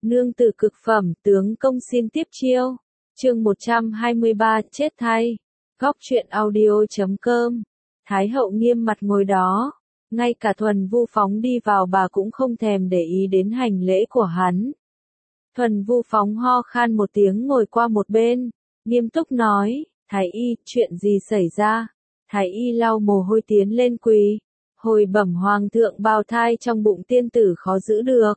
Nương tử cực phẩm, tướng công xin tiếp chiêu. Chương 123, chết thay. Góc truyện audio.com. Thái hậu nghiêm mặt ngồi đó, ngay cả Thuần Vu Phóng đi vào bà cũng không thèm để ý đến hành lễ của hắn. Thuần Vu Phóng ho khan một tiếng ngồi qua một bên, nghiêm túc nói, Thái y, chuyện gì xảy ra? Thái y lau mồ hôi tiến lên quỳ, hồi bẩm hoàng thượng, bào thai trong bụng tiên tử khó giữ được.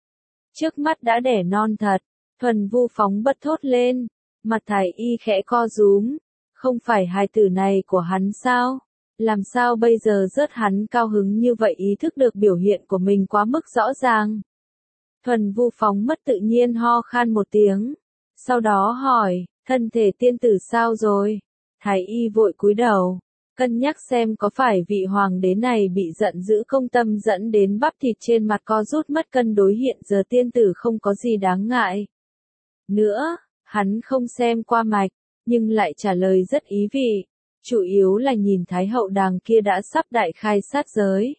Trước mắt đã đẻ non thật. Thuần Vu Phóng bật thốt lên, mặt Thái y khẽ co rúm, không phải hài tử này của hắn sao? Làm sao bây giờ rớt hắn cao hứng như vậy, ý thức được biểu hiện của mình quá mức rõ ràng. Thuần Vu Phóng mất tự nhiên ho khan một tiếng, sau đó hỏi, thân thể tiên tử sao rồi? Thái y vội cúi đầu, cân nhắc xem có phải vị hoàng đế này bị giận dữ công tâm dẫn đến bắp thịt trên mặt co rút mất cân đối, hiện giờ tiên tử không có gì đáng ngại. Nữa, hắn không xem qua mạch, nhưng lại trả lời rất ý vị, chủ yếu là nhìn Thái hậu đàng kia đã sắp đại khai sát giới.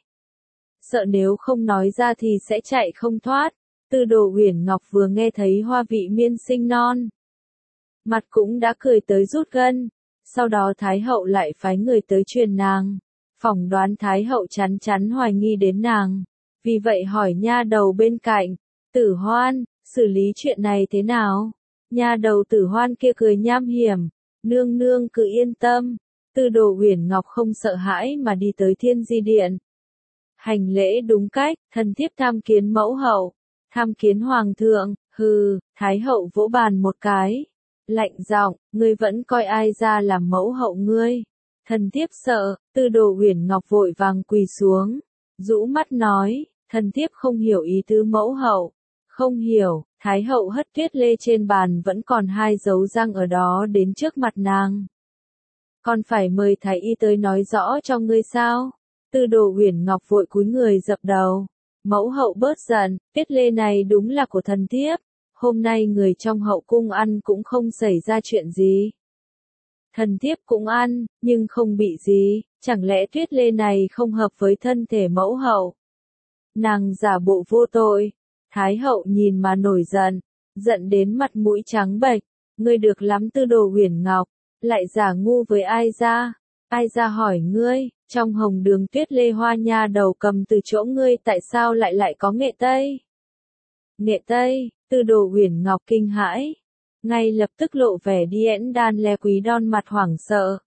Sợ nếu không nói ra thì sẽ chạy không thoát. Tư Đồ Uyển Ngọc vừa nghe thấy Hoa Vị Miên sinh non, mặt cũng đã cười tới rút gân. Sau đó Thái hậu lại phái người tới truyền nàng, phỏng đoán Thái hậu chắn chắn hoài nghi đến nàng, vì vậy hỏi nha đầu bên cạnh, Tử Hoan, xử lý chuyện này thế nào? Nha đầu Tử Hoan kia cười nham hiểm, nương nương cứ yên tâm. Tư Đồ Uyển Ngọc không sợ hãi mà đi tới Thiên Di Điện, hành lễ đúng cách, thần thiếp tham kiến mẫu hậu, tham kiến hoàng thượng. Hừ, Thái hậu vỗ bàn một cái, lạnh giọng, ngươi vẫn coi ai ra làm mẫu hậu ngươi? Thần thiếp sợ. Tư Đồ Uyển Ngọc vội vàng quỳ xuống, rũ mắt nói, thần thiếp không hiểu ý tứ mẫu hậu. Không hiểu. Thái hậu hất tuyết lê trên bàn vẫn còn 2 dấu răng ở đó đến trước mặt nàng. Còn phải mời thái y tới nói rõ cho ngươi sao? Tư Đồ Uyển Ngọc vội cúi người dập đầu, mẫu hậu bớt giận, tuyết lê này đúng là của thần thiếp. Hôm nay người trong hậu cung ăn cũng không xảy ra chuyện gì. Thần thiếp cũng ăn, nhưng không bị gì, chẳng lẽ tuyết lê này không hợp với thân thể mẫu hậu? Nàng giả bộ vô tội. Thái hậu nhìn mà nổi giận, giận đến mặt mũi trắng bệch, ngươi được lắm Tư Đồ Uyển Ngọc, lại giả ngu với ai ra? Ai ra hỏi ngươi, trong hồng đường tuyết lê hoa nha đầu cầm từ chỗ ngươi tại sao lại có nghệ tây? Nghệ tây? Tư Đồ Uyển Ngọc kinh hãi, ngay lập tức lộ vẻ điển đan le quý đon mặt hoảng sợ.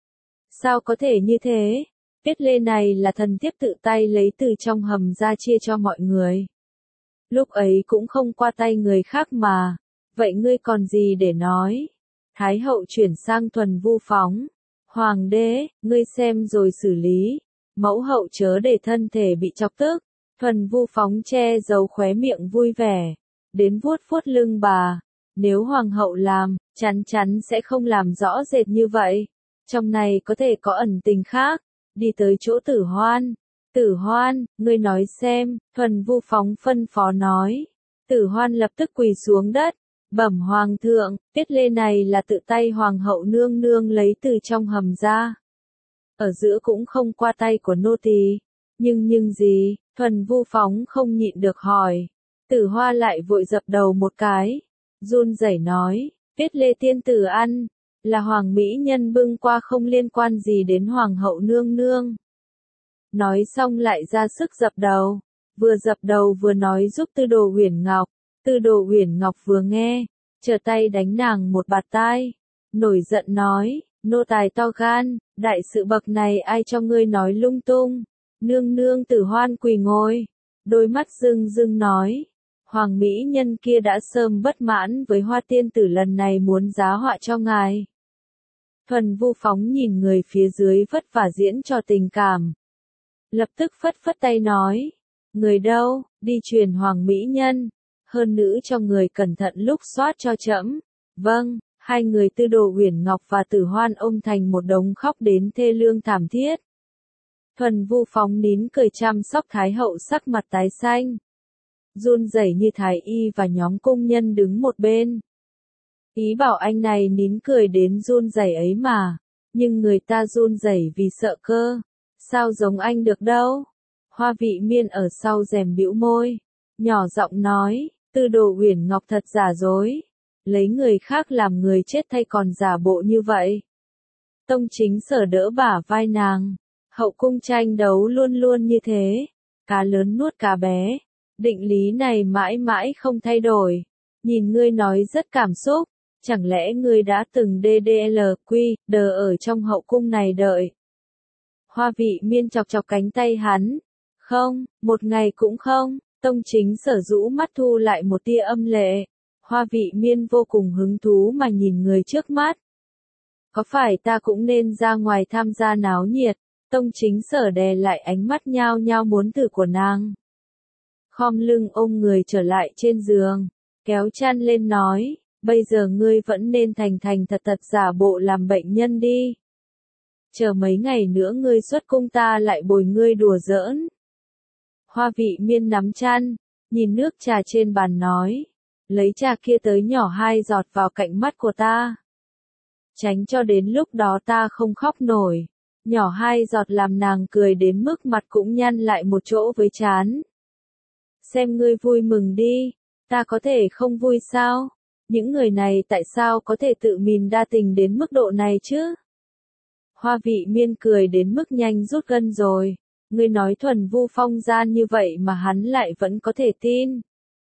Sao có thể như thế? Tuyết lê này là thần thiếp tự tay lấy từ trong hầm ra chia cho mọi người. Lúc ấy cũng không qua tay người khác mà, vậy ngươi còn gì để nói? Thái hậu chuyển sang Thuần Vu Phóng, hoàng đế, ngươi xem rồi xử lý, mẫu hậu chớ để thân thể bị chọc tức. Thuần Vu Phóng che giấu khóe miệng vui vẻ, đến vuốt vuốt lưng bà, nếu hoàng hậu làm, chắn chắn sẽ không làm rõ rệt như vậy, trong này có thể có ẩn tình khác. Đi tới chỗ Tử Hoan. Tử Hoan, ngươi nói xem. Thuần Vu Phóng phân phó nói. Tử Hoan lập tức quỳ xuống đất, bẩm hoàng thượng, tuyết lê này là tự tay hoàng hậu nương nương lấy từ trong hầm ra, ở giữa cũng không qua tay của nô tỳ. Nhưng gì? Thuần Vu Phóng không nhịn được hỏi. Tử Hoa lại vội dập đầu một cái, run rẩy nói, tuyết lê tiên tử ăn, là hoàng mỹ nhân bưng qua, không liên quan gì đến hoàng hậu nương nương. Nói xong lại ra sức dập đầu, vừa dập đầu vừa nói giúp Tư Đồ Uyển Ngọc. Tư Đồ Uyển Ngọc vừa nghe, trở tay đánh nàng một bạt tai, nổi giận nói, nô tài to gan, đại sự bậc này ai cho ngươi nói lung tung? Nương nương. Tử Hoan quỳ ngồi, đôi mắt rưng rưng nói, hoàng mỹ nhân kia đã sớm bất mãn với Hoa tiên tử, lần này muốn giá họa cho ngài. Thuần Vu Phóng nhìn người phía dưới vất vả diễn trò tình cảm, lập tức phất phất tay nói, người đâu, đi truyền hoàng mỹ nhân, hơn nữ cho người cẩn thận lúc soát cho trẫm. Vâng. Hai người Tư Đồ Uyển Ngọc và Tử Hoan ôm thành một đống khóc đến thê lương thảm thiết. Thuần Vu Phóng nín cười chăm sóc Thái hậu sắc mặt tái xanh, run rẩy như Thái y và nhóm cung nhân đứng một bên. Ý bảo anh này nín cười đến run rẩy ấy mà, nhưng người ta run rẩy vì sợ cơ, sao giống anh được đâu. Hoa Vị Miên ở sau rèm bĩu môi, nhỏ giọng nói, Tư Đồ Uyển Ngọc thật giả dối, lấy người khác làm người chết thay còn giả bộ như vậy. Tông Chính Sở đỡ bả vai nàng, hậu cung tranh đấu luôn luôn như thế, cá lớn nuốt cá bé, định lý này mãi mãi không thay đổi. Nhìn ngươi nói rất cảm xúc, chẳng lẽ ngươi đã từng đờ ở trong hậu cung này đợi? Hoa Vị Miên chọc chọc cánh tay hắn. Không, một ngày cũng không. Tông Chính Sở rũ mắt thu lại một tia âm lệ. Hoa Vị Miên vô cùng hứng thú mà nhìn người trước mắt. Có phải ta cũng nên ra ngoài tham gia náo nhiệt? Tông Chính Sở đè lại ánh mắt nhao nhao muốn thử của nàng. Khom lưng ôm người trở lại trên giường, kéo chăn lên nói, bây giờ ngươi vẫn nên thành thành thật thật giả bộ làm bệnh nhân đi. Chờ mấy ngày nữa ngươi xuất cung ta lại bồi ngươi đùa giỡn. Hoa Vị Miên nắm chăn, nhìn nước trà trên bàn nói, lấy trà kia tới nhỏ 2 giọt vào cạnh mắt của ta. Tránh cho đến lúc đó ta không khóc nổi. Nhỏ 2 giọt làm nàng cười đến mức mặt cũng nhăn lại một chỗ với trán. Xem ngươi vui mừng đi, ta có thể không vui sao? Những người này tại sao có thể tự mình đa tình đến mức độ này chứ? Hoa Vị Miên cười đến mức nhanh rút gân rồi. Ngươi nói Thuần Vu Phong gian như vậy mà hắn lại vẫn có thể tin.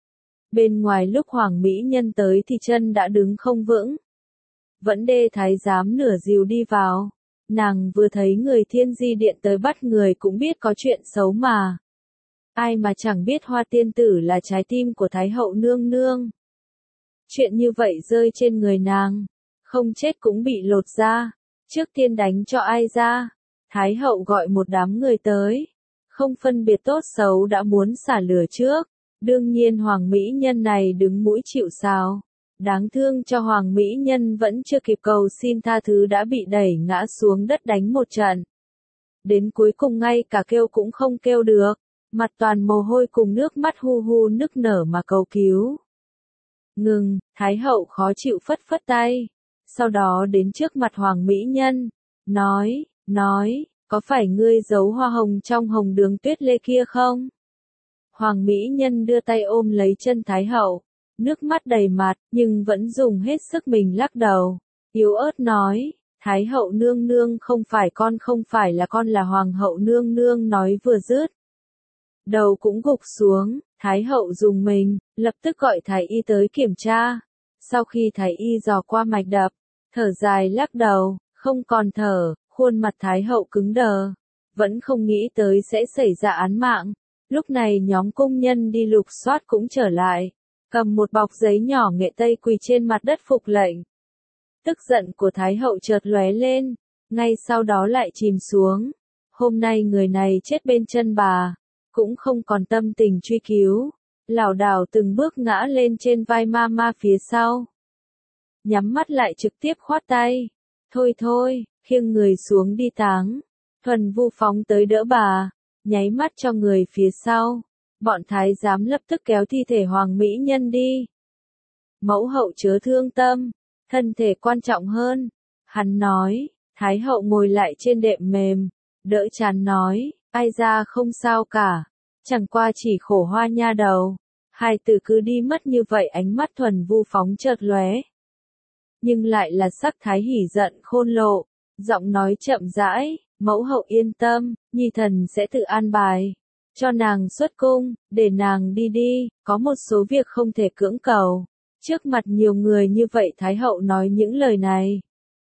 Bên ngoài lúc Hoàng Mỹ Nhân tới thì chân đã đứng không vững. Vẫn đê thái giám nửa dìu đi vào. Nàng vừa thấy người Thiên Di Điện tới bắt người cũng biết có chuyện xấu mà. Ai mà chẳng biết Hoa Tiên Tử là trái tim của Thái Hậu nương nương. Chuyện như vậy rơi trên người nàng, không chết cũng bị lột ra. Trước tiên đánh cho ai ra? Thái Hậu gọi một đám người tới, không phân biệt tốt xấu đã muốn xả lửa trước. Đương nhiên Hoàng Mỹ Nhân này đứng mũi chịu sào. Đáng thương cho Hoàng Mỹ Nhân vẫn chưa kịp cầu xin tha thứ đã bị đẩy ngã xuống đất đánh một trận. Đến cuối cùng ngay cả kêu cũng không kêu được, mặt toàn mồ hôi cùng nước mắt hu hu nức nở mà cầu cứu. Ngừng, Thái Hậu khó chịu phất phất tay, sau đó đến trước mặt Hoàng Mỹ Nhân, nói, có phải ngươi giấu hoa hồng trong hồng đường tuyết lê kia không? Hoàng Mỹ Nhân đưa tay ôm lấy chân Thái Hậu, nước mắt đầy mặt, nhưng vẫn dùng hết sức mình lắc đầu, yếu ớt nói, Thái Hậu nương nương không phải là con là Hoàng Hậu nương nương nói vừa dứt. Đầu cũng gục xuống, Thái Hậu dùng mình, lập tức gọi Thái Y tới kiểm tra. Sau khi Thái Y dò qua mạch đập, thở dài lắc đầu, không còn thở, khuôn mặt Thái Hậu cứng đờ, vẫn không nghĩ tới sẽ xảy ra án mạng. Lúc này nhóm công nhân đi lục soát cũng trở lại, cầm một bọc giấy nhỏ nghệ tây quỳ trên mặt đất phục lệnh. Tức giận của Thái Hậu chợt lóe lên, ngay sau đó lại chìm xuống. Hôm nay người này chết bên chân bà, cũng không còn tâm tình truy cứu, lảo đảo từng bước ngã lên trên vai Mama phía sau. Nhắm mắt lại trực tiếp khoát tay, thôi, khiêng người xuống đi táng. Thuần Vu phóng tới đỡ bà, nháy mắt cho người phía sau. Bọn thái giám lập tức kéo thi thể Hoàng Mỹ Nhân đi. Mẫu hậu chớ thương tâm, thân thể quan trọng hơn. Hắn nói, Thái Hậu ngồi lại trên đệm mềm, đỡ chán nói, ai ra không sao cả, chẳng qua chỉ khổ Hoa nha đầu. Hai từ cứ đi mất như vậy ánh mắt Thuần Vu phóng chợt lóe. Nhưng lại là sắc thái hỉ giận khôn lộ, giọng nói chậm rãi, mẫu hậu yên tâm, nhi thần sẽ tự an bài. Cho nàng xuất cung, để nàng đi, có một số việc không thể cưỡng cầu. Trước mặt nhiều người như vậy Thái Hậu nói những lời này.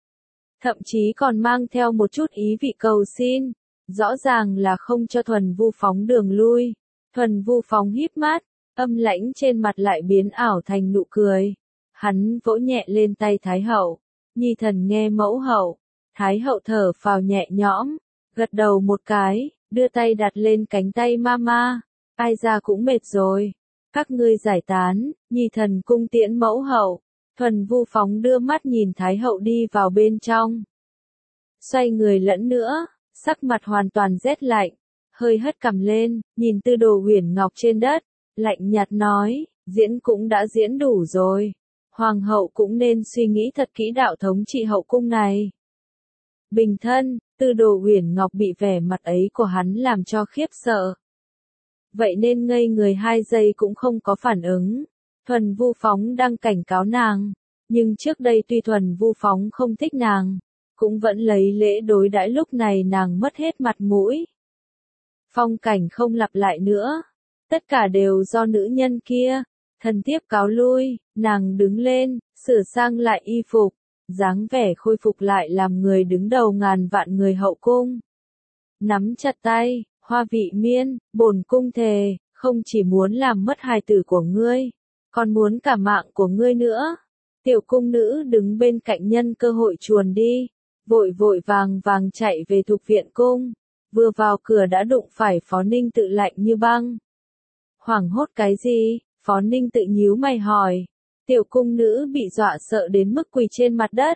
Thậm chí còn mang theo một chút ý vị cầu xin, rõ ràng là không cho Thuần Vu phóng đường lui. Thuần Vu phóng híp mắt, âm lãnh trên mặt lại biến ảo thành nụ cười. Hắn vỗ nhẹ lên tay Thái Hậu, nhi thần nghe mẫu hậu. Thái Hậu thở phào nhẹ nhõm, gật đầu một cái, đưa tay đặt lên cánh tay Mama. Ai ra cũng mệt rồi, các ngươi giải tán, nhi thần cung tiễn mẫu hậu. Thuần Vu phóng đưa mắt nhìn Thái Hậu đi vào bên trong. Xoay người lẫn nữa, sắc mặt hoàn toàn rét lạnh, hơi hất cằm lên, nhìn Tư Đồ Uyển Ngọc trên đất, lạnh nhạt nói, diễn cũng đã diễn đủ rồi. Hoàng hậu cũng nên suy nghĩ thật kỹ đạo thống trị hậu cung này. Bình thân, Tư Đồ Uyển Ngọc bị vẻ mặt ấy của hắn làm cho khiếp sợ. Vậy nên ngây người 2 giây cũng không có phản ứng. Thuần Vu Phóng đang cảnh cáo nàng, nhưng trước đây tuy Thuần Vu Phóng không thích nàng, cũng vẫn lấy lễ đối đãi lúc này nàng mất hết mặt mũi. Phong cảnh không lặp lại nữa, tất cả đều do nữ nhân kia. Thần thiếp cáo lui, nàng đứng lên, sửa sang lại y phục, dáng vẻ khôi phục lại làm người đứng đầu ngàn vạn người hậu cung. Nắm chặt tay, Hoa Vị Miên, bổn cung thề, không chỉ muốn làm mất hài tử của ngươi, còn muốn cả mạng của ngươi nữa. Tiểu cung nữ đứng bên cạnh nhân cơ hội chuồn đi, vội vội vàng vàng chạy về Thục Viện cung, vừa vào cửa đã đụng phải Phó Ninh Tự lạnh như băng. Hoảng hốt cái gì? Phó Ninh Tự nhíu mày hỏi. Tiểu cung nữ bị dọa sợ đến mức quỳ trên mặt đất.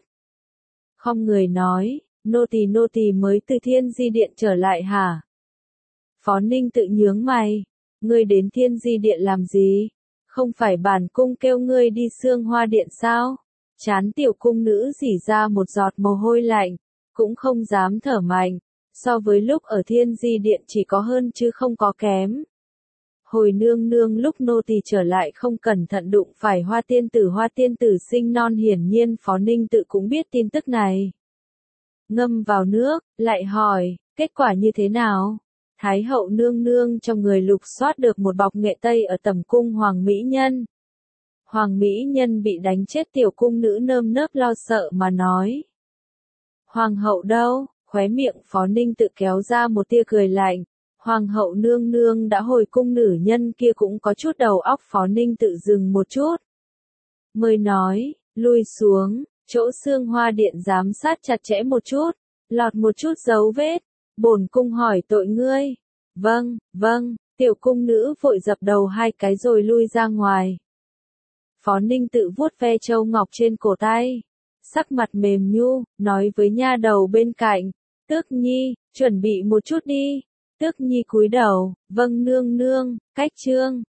Không người nói, nô tỳ mới từ Thiên Di Điện trở lại hả? Phó Ninh Tự nhướng mày, ngươi đến Thiên Di Điện làm gì? Không phải bản cung kêu ngươi đi Sương Hoa Điện sao? Trán tiểu cung nữ rỉ ra một giọt mồ hôi lạnh, cũng không dám thở mạnh, so với lúc ở Thiên Di Điện chỉ có hơn chứ không có kém. Hồi nương nương lúc nô tỳ trở lại không cẩn thận đụng phải Hoa tiên tử sinh non, hiển nhiên Phó Ninh Tự cũng biết tin tức này. Ngâm vào nước, lại hỏi, kết quả như thế nào? Thái hậu nương nương trong người lục soát được một bọc nghệ tây ở tẩm cung Hoàng Mỹ Nhân. Hoàng Mỹ Nhân bị đánh chết, tiểu cung nữ nơm nớp lo sợ mà nói. Hoàng hậu đâu? Khóe miệng Phó Ninh Tự kéo ra một tia cười lạnh. Hoàng hậu nương nương đã hồi cung, nữ nhân kia cũng có chút đầu óc. Phó Ninh Tự dừng một chút, mới nói, lui xuống, chỗ Sương Hoa Điện giám sát chặt chẽ một chút, lọt một chút dấu vết, bổn cung hỏi tội ngươi. Vâng, vâng, tiểu cung nữ vội dập đầu hai cái rồi lui ra ngoài. Phó Ninh Tự vuốt ve châu ngọc trên cổ tay, sắc mặt mềm nhu, nói với nha đầu bên cạnh, Tước Nhi, chuẩn bị một chút đi. Tước Nhi cúi đầu, vâng nương nương, cách chương.